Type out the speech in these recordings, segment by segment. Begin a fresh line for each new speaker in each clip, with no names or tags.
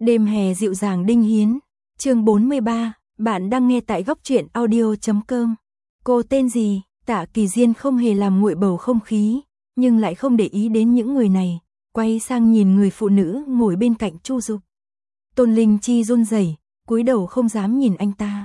Đêm hè dịu dàng Đinh Hiến, chương 43, bạn đang nghe tại góc truyện audio.com. Cô tên gì? Tạ Kỳ Diên không hề làm nguội bầu không khí, nhưng lại không để ý đến những người này, quay sang nhìn người phụ nữ ngồi bên cạnh Chu Dục. Tôn Linh Chi run rẩy, cúi đầu không dám nhìn anh ta.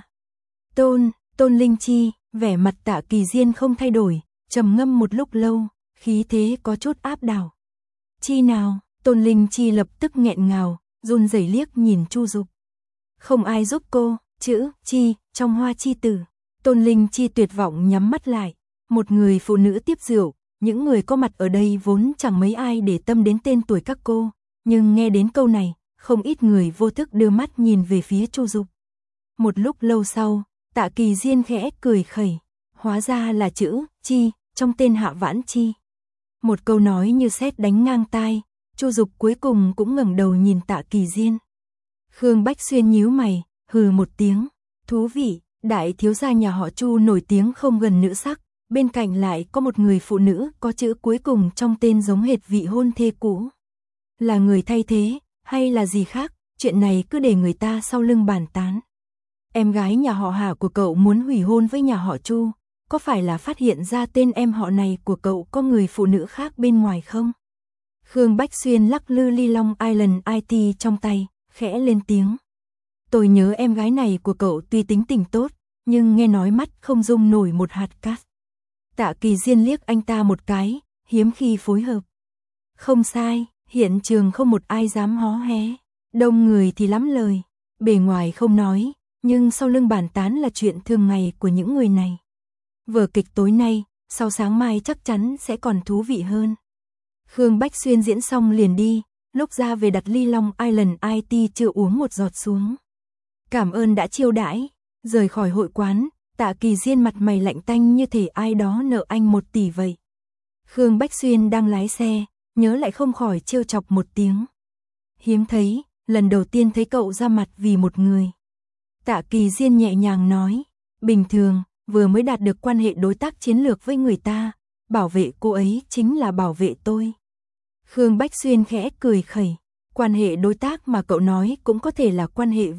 Tôn Linh Chi, vẻ mặt Tạ Kỳ Diên không thay đổi, trầm ngâm một lúc lâu, khí thế có chút áp đảo. Chi nào? Tôn Linh Chi lập tức nghẹn ngào, run rẩy liếc nhìn Chu Dục. Không ai giúp cô, chữ Chi trong Hoa Chi Tử. Tôn Linh Chi tuyệt vọng nhắm mắt lại, một người phụ nữ tiếp rượu, những người có mặt ở đây vốn chẳng mấy ai để tâm đến tên tuổi các cô, nhưng nghe đến câu này, không ít người vô thức đưa mắt nhìn về phía Chu Dục. Một lúc lâu sau, Tạ Kỳ Diên khẽ cười khẩy, hóa ra là chữ Chi trong tên Hạ Vãn Chi. Một câu nói như sét đánh ngang tai, Chu Dục cuối cùng cũng ngẩng đầu nhìn Tạ Kỳ Diên. Khương Bách Xuyên nhíu mày, hừ một tiếng, thú vị, đại thiếu gia nhà họ Chu nổi tiếng không gần nữ sắc, bên cạnh lại có một người phụ nữ có chữ cuối cùng trong tên giống hệt vị hôn thê cũ. Là người thay thế, hay là gì khác, chuyện này cứ để người ta sau lưng bàn tán. Em gái nhà họ Hà của cậu muốn hủy hôn với nhà họ Chu, có phải là phát hiện ra tên em họ này của cậu có người phụ nữ khác bên ngoài không? Khương Bách Xuyên lắc lư ly long Island IT trong tay, khẽ lên tiếng. Tôi nhớ em gái này của cậu tuy tính tình tốt, nhưng nghe nói mắt không dung nổi một hạt cát. Tạ Kỳ Diên liếc anh ta một cái, hiếm khi phối hợp. Không sai, hiện trường không một ai dám hó hé, đông người thì lắm lời, bề ngoài không nói, nhưng sau lưng bàn tán là chuyện thường ngày của những người này. Vở kịch tối nay, sau sáng mai chắc chắn sẽ còn thú vị hơn. Khương Bách Xuyên diễn xong liền đi, lúc ra về đặt ly Long Island IT chưa uống một giọt xuống. Cảm ơn đã chiêu đãi, rời khỏi hội quán, Tạ Kỳ Diên mặt mày lạnh tanh như thể ai đó nợ anh 1 tỷ vậy. Khương Bách Xuyên đang lái xe, nhớ lại không khỏi trêu chọc một tiếng. Hiếm thấy, lần đầu tiên thấy cậu ra mặt vì một người. Tạ Kỳ Diên nhẹ nhàng nói, bình thường, vừa mới đạt được quan hệ đối tác chiến lược với người ta, bảo vệ cô ấy chính là bảo vệ tôi. Khương Bách Xuyên khẽ cười khẩy, quan hệ đối tác mà cậu nói cũng có thể là quan hệ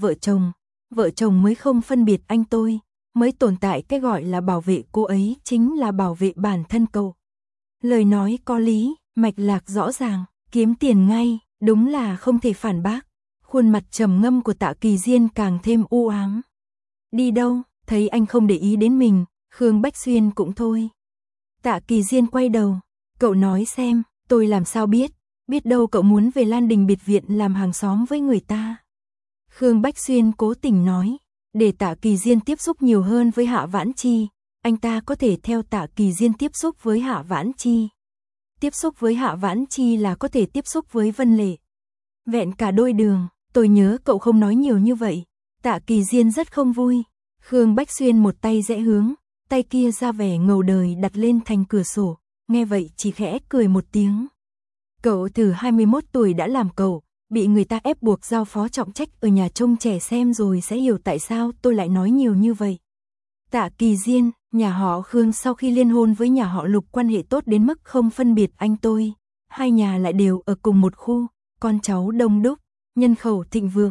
vợ chồng mới không phân biệt anh tôi, mới tồn tại cái gọi là bảo vệ cô ấy chính là bảo vệ bản thân cậu. Lời nói có lý, mạch lạc rõ ràng, kiếm tiền ngay, đúng là không thể phản bác. Khuôn mặt trầm ngâm của Tạ Kỳ Diên càng thêm u ám. Đi đâu, thấy anh không để ý đến mình, Khương Bách Xuyên cũng thôi. Tạ Kỳ Diên quay đầu, cậu nói xem, tôi làm sao biết đâu cậu muốn về Lan Đình biệt viện làm hàng xóm với người ta. Khương Bách Xuyên cố tình nói, để Tạ Kỳ Diên tiếp xúc nhiều hơn với Hạ Vãn Chi, anh ta có thể theo Tạ Kỳ Diên tiếp xúc với Hạ Vãn Chi. Tiếp xúc với Hạ Vãn Chi là có thể tiếp xúc với Vân Lệ. Vẹn cả đôi đường, tôi nhớ cậu không nói nhiều như vậy. Tạ Kỳ Diên rất không vui. Khương Bách Xuyên một tay rẽ hướng, tay kia ra vẻ ngầu đời đặt lên thành cửa sổ, nghe vậy chỉ khẽ cười một tiếng. Cậu từ 21 tuổi đã làm cậu, bị người ta ép buộc giao phó trọng trách ở nhà trông trẻ xem rồi sẽ hiểu tại sao tôi lại nói nhiều như vậy. Tạ Kỳ Diên, nhà họ Khương sau khi liên hôn với nhà họ Lục quan hệ tốt đến mức không phân biệt anh tôi, hai nhà lại đều ở cùng một khu, con cháu đông đúc, nhân khẩu thịnh vượng.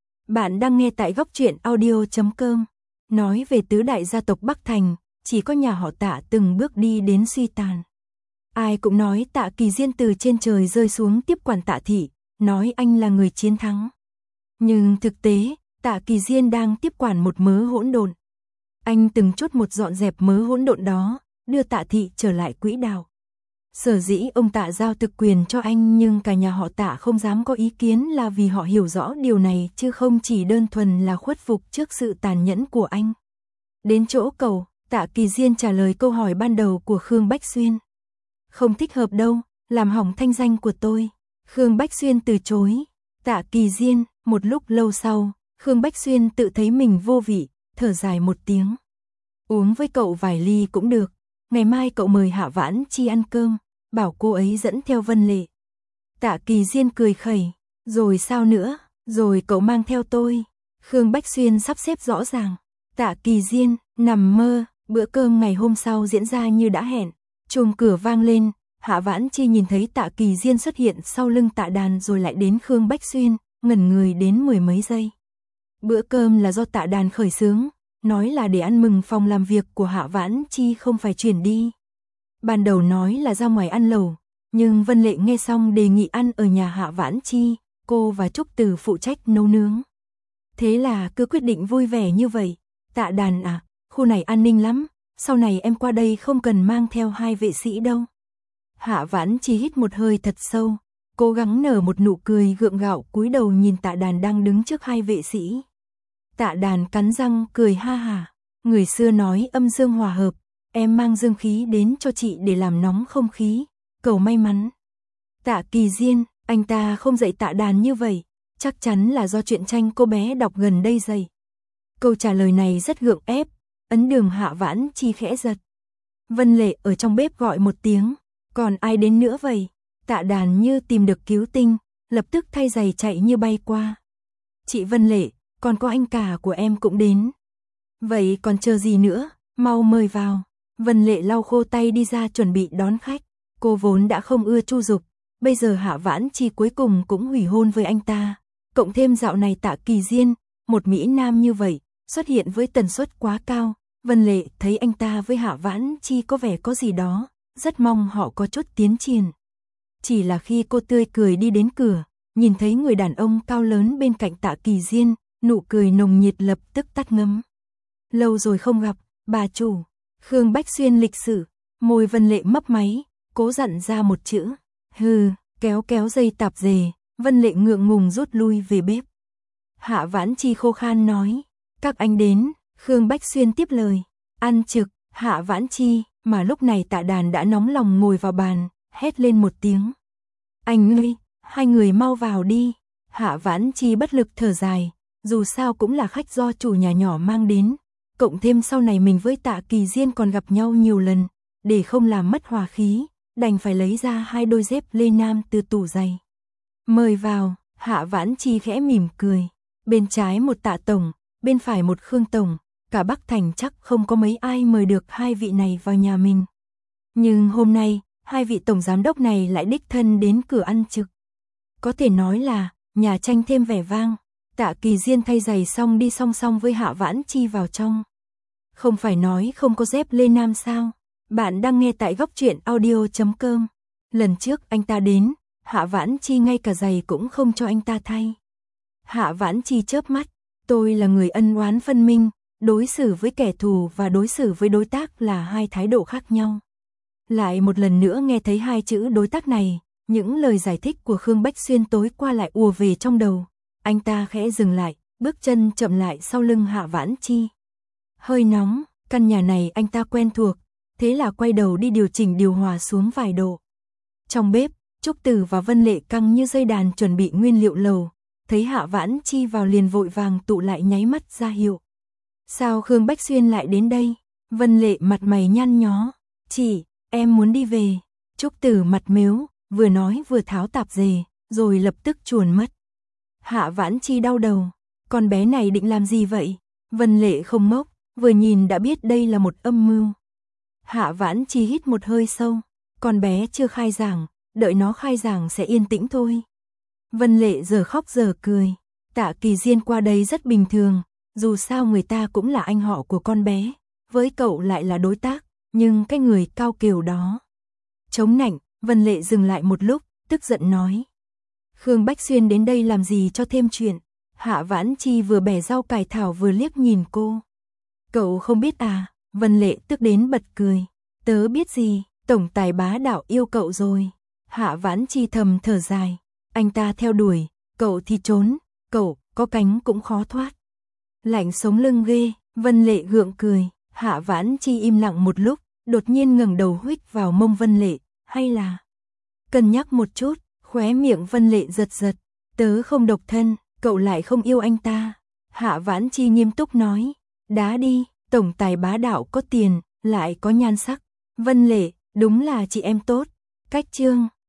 Bạn đang nghe tại góc truyện audio.com. Nói về tứ đại gia tộc Bắc Thành, chỉ có nhà họ Tạ từng bước đi đến suy tàn. Ai cũng nói Tạ Kỳ Diên từ trên trời rơi xuống tiếp quản Tạ thị, nói anh là người chiến thắng. Nhưng thực tế, Tạ Kỳ Diên đang tiếp quản một mớ hỗn độn. Anh từng chút một dọn dẹp mớ hỗn độn đó, đưa Tạ thị trở lại quỹ đạo. Sở dĩ ông Tạ giao thực quyền cho anh nhưng cả nhà họ Tạ không dám có ý kiến là vì họ hiểu rõ điều này chứ không chỉ đơn thuần là khuất phục trước sự tàn nhẫn của anh. Đến chỗ cậu, Tạ Kỳ Diên trả lời câu hỏi ban đầu của Khương Bách Xuyên. Không thích hợp đâu, làm hỏng thanh danh của tôi. Khương Bách Xuyên từ chối. Tạ Kỳ Diên, một lúc lâu sau, Khương Bách Xuyên tự thấy mình vô vị, thở dài một tiếng. Uống với cậu vài ly cũng được, ngày mai cậu mời Hạ Vãn Chi ăn cơm, bảo cô ấy dẫn theo Vân Lệ. Tạ Kỳ Diên cười khẩy, rồi sao nữa, rồi cậu mang theo tôi. Khương Bách Xuyên sắp xếp rõ ràng. Tạ Kỳ Diên, nằm mơ, bữa cơm ngày hôm sau diễn ra như đã hẹn. Chuông cửa vang lên, Hạ Vãn Chi nhìn thấy Tạ Kỳ Diên xuất hiện sau lưng Tạ Đàn rồi lại đến Khương Bách Xuyên, ngẩn người đến mười mấy giây. Bữa cơm là do Tạ Đàn khởi xướng, nói là để ăn mừng phòng làm việc của Hạ Vãn Chi không phải chuyển đi. Ban đầu nói là ra ngoài ăn lẩu, nhưng Vân Lệ nghe xong đề nghị ăn ở nhà Hạ Vãn Chi, cô và Trúc Từ phụ trách nấu nướng. Thế là cứ quyết định vui vẻ như vậy. Tạ Đàn à, khu này an ninh lắm, sau này em qua đây không cần mang theo 2 vệ sĩ đâu. Hạ Vãn Chi hít một hơi thật sâu, cố gắng nở một nụ cười gượng gạo cúi đầu nhìn Tạ Đàn đang đứng trước 2 vệ sĩ. Tạ Đàn cắn răng cười ha hả, người xưa nói âm dương hòa hợp, em mang dương khí đến cho chị để làm nóng không khí, cầu may mắn. Tạ Kỳ Diên, anh ta không dạy Tạ Đàn như vậy, chắc chắn là do truyện tranh cô bé đọc gần đây dạy. Câu trả lời này rất gượng ép, ấn đường Hạ Vãn Chi khẽ giật. Vân Lệ ở trong bếp gọi một tiếng, còn ai đến nữa vậy? Tạ Đàn như tìm được cứu tinh, lập tức thay giày chạy như bay qua. Chị Vân Lệ, còn có anh cả của em cũng đến. Vậy còn chờ gì nữa, mau mời vào. Vân Lệ lau khô tay đi ra chuẩn bị đón khách. Cô vốn đã không ưa Chu Dục, bây giờ Hạ Vãn Chi cuối cùng cũng hủy hôn với anh ta. Cộng thêm dạo này Tạ Kỳ Diên, một mỹ nam như vậy, xuất hiện với tần suất quá cao. Vân Lệ thấy anh ta với Hạ Vãn Chi có vẻ có gì đó, rất mong họ có chút tiến triển. Chỉ là khi cô tươi cười đi đến cửa, nhìn thấy người đàn ông cao lớn bên cạnh Tạ Kỳ Diên, nụ cười nồng nhiệt lập tức tắt ngấm. Lâu rồi không gặp, bà chủ. Khương Bách Xuyên lịch sự, môi Vân Lệ mấp máy, cố dặn ra một chữ. Hừ, kéo kéo dây tạp dề, Vân Lệ ngượng ngùng rút lui về bếp. Hạ Vãn Chi khô khan nói, các anh đến. Khương Bách Xuyên tiếp lời, ăn trực. Hạ Vãn Chi, mà lúc này Tạ Đàn đã nóng lòng ngồi vào bàn, hét lên một tiếng. Anh ơi, 2 người mau vào đi. Hạ Vãn Chi bất lực thở dài, dù sao cũng là khách do chủ nhà nhỏ mang đến, cộng thêm sau này mình với Tạ Kỳ Diên còn gặp nhau nhiều lần, để không làm mất hòa khí, đành phải lấy ra 2 đôi dép lê nam từ tủ giày. Mời vào. Hạ Vãn Chi khẽ mỉm cười, bên trái một Tạ tổng, bên phải một Khương tổng, cả Bắc Thành chắc không có mấy ai mời được 2 vị này vào nhà mình. Nhưng hôm nay, 2 vị tổng giám đốc này lại đích thân đến cửa ăn trực. Có thể nói là nhà tranh thêm vẻ vang. Tạ Kỳ Diên thay giày xong đi song song với Hạ Vãn Chi vào trong. Không phải nói không có dép lê nam sao? Bạn đang nghe tại góc truyện audio.com. Lần trước anh ta đến, Hạ Vãn Chi ngay cả giày cũng không cho anh ta thay. Hạ Vãn Chi chớp mắt, tôi là người ân oán phân minh, đối xử với kẻ thù và đối xử với đối tác là 2 thái độ khác nhau. Lại một lần nữa nghe thấy 2 chữ đối tác này, những lời giải thích của Khương Bách Xuyên tối qua lại ùa về trong đầu. Anh ta khẽ dừng lại, bước chân chậm lại sau lưng Hạ Vãn Chi. Hơi nóng, căn nhà này anh ta quen thuộc, thế là quay đầu đi điều chỉnh điều hòa xuống vài độ. Trong bếp, Trúc Từ và Vân Lệ căng như dây đàn chuẩn bị nguyên liệu lẩu, thấy Hạ Vãn Chi vào liền vội vàng tụ lại nháy mắt ra hiệu. Sao Khương Bách Xuyên lại đến đây? Vân Lệ mặt mày nhăn nhó. Chị, em muốn đi về. Trúc Từ mặt mếu, vừa nói vừa tháo tạp dề, rồi lập tức chuồn mất. Hạ Vãn Chi đau đầu, con bé này định làm gì vậy? Vân Lệ không ngốc, vừa nhìn đã biết đây là một âm mưu. Hạ Vãn Chi hít một hơi sâu, con bé chưa khai giảng, đợi nó khai giảng sẽ yên tĩnh thôi. Vân Lệ giờ khóc giờ cười, Tạ Kỳ Diên qua đây rất bình thường, dù sao người ta cũng là anh họ của con bé, với cậu lại là đối tác, nhưng cái người cao kiều đó. Chống nạnh, Vân Lệ dừng lại một lúc, tức giận nói. Khương Bách Xuyên đến đây làm gì cho thêm chuyện? Hạ Vãn Chi vừa bẻ rau cải thảo vừa liếc nhìn cô. Cậu không biết à? Vân Lệ tức đến bật cười. Tớ biết gì, tổng tài bá đạo yêu cậu rồi. Hạ Vãn Chi thầm thở dài. Anh ta theo đuổi, cậu thì trốn, cậu có cánh cũng khó thoát. Lạnh sống lưng ghê, Vân Lệ gượng cười. Hạ Vãn Chi im lặng một lúc, đột nhiên ngẩng đầu huých vào mông Vân Lệ, hay là cân nhắc một chút. Khóe miệng Vân Lệ giật giật, tớ không độc thân, cậu lại không yêu anh ta. Hạ Vãn Chi nghiêm túc nói, đá đi, tổng tài bá đạo có tiền, lại có nhan sắc. Vân Lệ, đúng là chị em tốt. Cách chương